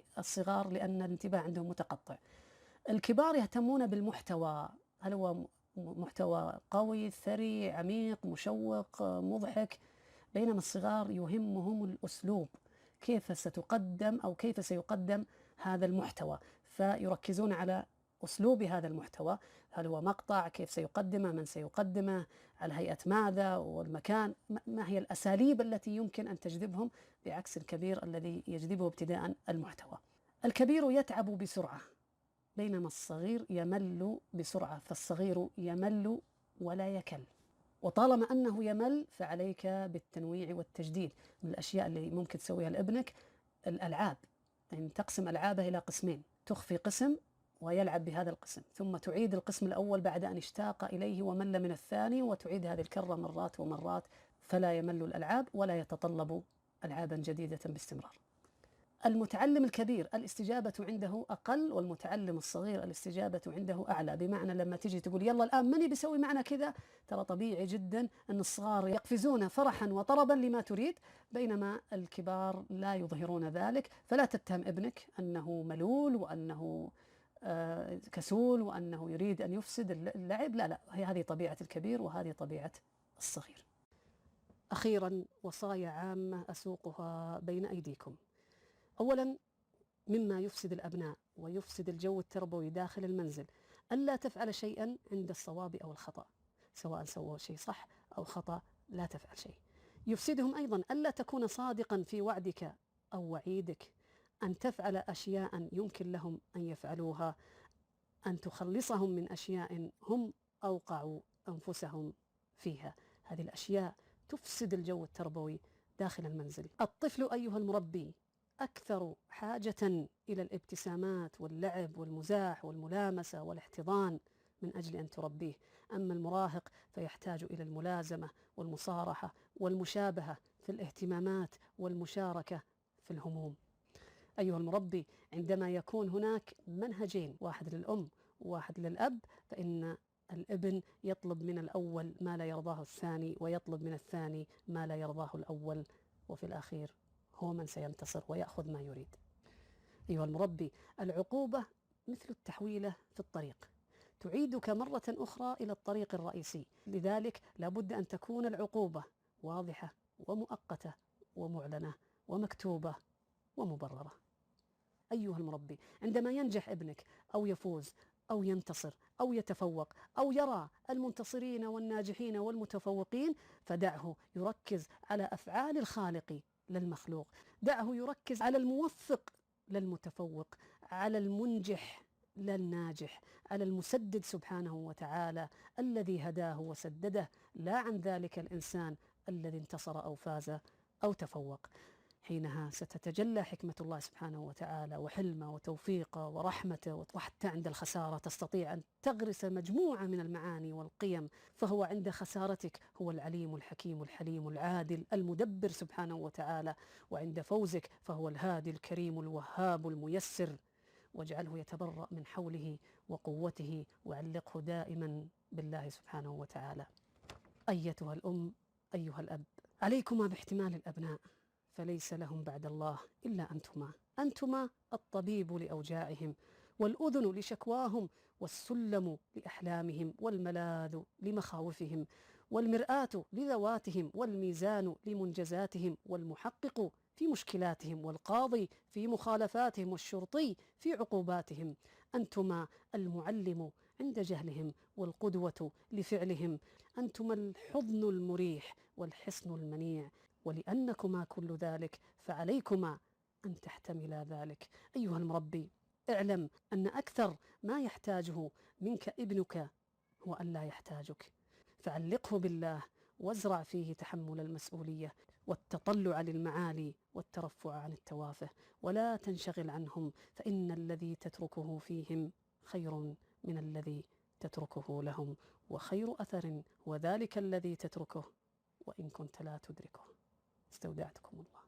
للصغار لأن الانتباه عندهم متقطع. الكبار يهتمون بالمحتوى، هل هو محتوى قوي ثري عميق مشوق مضحك، بينما الصغار يهمهم الأسلوب، كيف ستقدم أو كيف سيقدم هذا المحتوى، فيركزون على أسلوب هذا المحتوى، هل هو مقطع، كيف سيقدمه، من سيقدمه، على هيئة ماذا، والمكان، ما هي الأساليب التي يمكن أن تجذبهم، بعكس الكبير الذي يجذبه ابتداء المحتوى. الكبير يتعب بسرعة بينما الصغير يمل بسرعة، فالصغير يمل ولا يكل، وطالما أنه يمل فعليك بالتنويع والتجديد. من الأشياء اللي ممكن تسويها لابنك الألعاب، يعني تقسم ألعابه إلى قسمين، تخفي قسم ويلعب بهذا القسم، ثم تعيد القسم الأول بعد أن اشتاق إليه ومل من الثاني، وتعيد هذه الكرة مرات ومرات، فلا يمل الألعاب ولا يتطلب ألعابا جديدة باستمرار. المتعلم الكبير الاستجابة عنده أقل، والمتعلم الصغير الاستجابة عنده أعلى، بمعنى لما تجي تقول يلا الآن من بيسوي معنا كذا، ترى طبيعي جدا أن الصغار يقفزون فرحا وطربا لما تريد، بينما الكبار لا يظهرون ذلك. فلا تتهم ابنك أنه ملول وأنه آه كسول وأنه يريد أن يفسد اللعب، لا لا، هي هذه طبيعة الكبير وهذه طبيعة الصغير. أخيرا وصايا عامة أسوقها بين أيديكم. أولا، مما يفسد الأبناء ويفسد الجو التربوي داخل المنزل ألا تفعل شيئا عند الصواب أو الخطأ، سواء سووا شيء صح أو خطأ لا تفعل شيء. يفسدهم أيضا ألا تكون صادقا في وعدك أو وعيدك، أن تفعل أشياء يمكن لهم أن يفعلوها، أن تخلصهم من أشياء هم أوقعوا أنفسهم فيها. هذه الأشياء تفسد الجو التربوي داخل المنزل. الطفل أيها المربي أكثر حاجة إلى الابتسامات واللعب والمزاح والملامسة والاحتضان من أجل أن تربيه، أما المراهق فيحتاج إلى الملازمة والمصارحة والمشابهة في الاهتمامات والمشاركة في الهموم. أيها المربي، عندما يكون هناك منهجين، واحد للأم وواحد للأب، فإن الابن يطلب من الأول ما لا يرضاه الثاني، ويطلب من الثاني ما لا يرضاه الأول، وفي الأخير هو من سينتصر ويأخذ ما يريد. أيها المربي، العقوبة مثل التحويلة في الطريق، تعيدك مرة أخرى إلى الطريق الرئيسي، لذلك لابد أن تكون العقوبة واضحة ومؤقتة ومعلنة ومكتوبة ومبررة. أيها المربي، عندما ينجح ابنك أو يفوز أو ينتصر أو يتفوق أو يرى المنتصرين والناجحين والمتفوقين، فدعه يركز على أفعال الخالق للمخلوق، دعه يركز على الموفق للمتفوق، على المنجح للناجح، على المسدد سبحانه وتعالى الذي هداه وسدده، لا عن ذلك الإنسان الذي انتصر أو فاز أو تفوق. حينها ستتجلى حكمة الله سبحانه وتعالى وحلمه وتوفيقه ورحمته، وحتى عند الخسارة تستطيع أن تغرس مجموعة من المعاني والقيم، فهو عند خسارتك هو العليم الحكيم الحليم العادل المدبر سبحانه وتعالى، وعند فوزك فهو الهادي الكريم الوهاب الميسر. واجعله يتبرأ من حوله وقوته، وعلقه دائما بالله سبحانه وتعالى. أيتها الأم، أيها الأب، عليكما باحتمال الأبناء، فليس لهم بعد الله إلا أنتما. أنتما الطبيب لأوجاعهم، والأذن لشكواهم، والسلم لأحلامهم، والملاذ لمخاوفهم، والمرآة لذواتهم، والميزان لمنجزاتهم، والمحقق في مشكلاتهم، والقاضي في مخالفاتهم، والشرطي في عقوباتهم. أنتما المعلم عند جهلهم، والقدوة لفعلهم. أنتما الحضن المريح والحصن المنيع، ولأنكما كل ذلك فعليكما أن تحتملا ذلك. أيها المربي، اعلم أن أكثر ما يحتاجه منك ابنك هو أن لا يحتاجك، فعلقه بالله، وازرع فيه تحمل المسؤولية والتطلع للمعالي والترفع عن التوافه، ولا تنشغل عنهم، فإن الذي تتركه فيهم خير من الذي تتركه لهم، وخير أثر هو ذلك الذي تتركه وإن كنت لا تدركه. استودعتكم الله.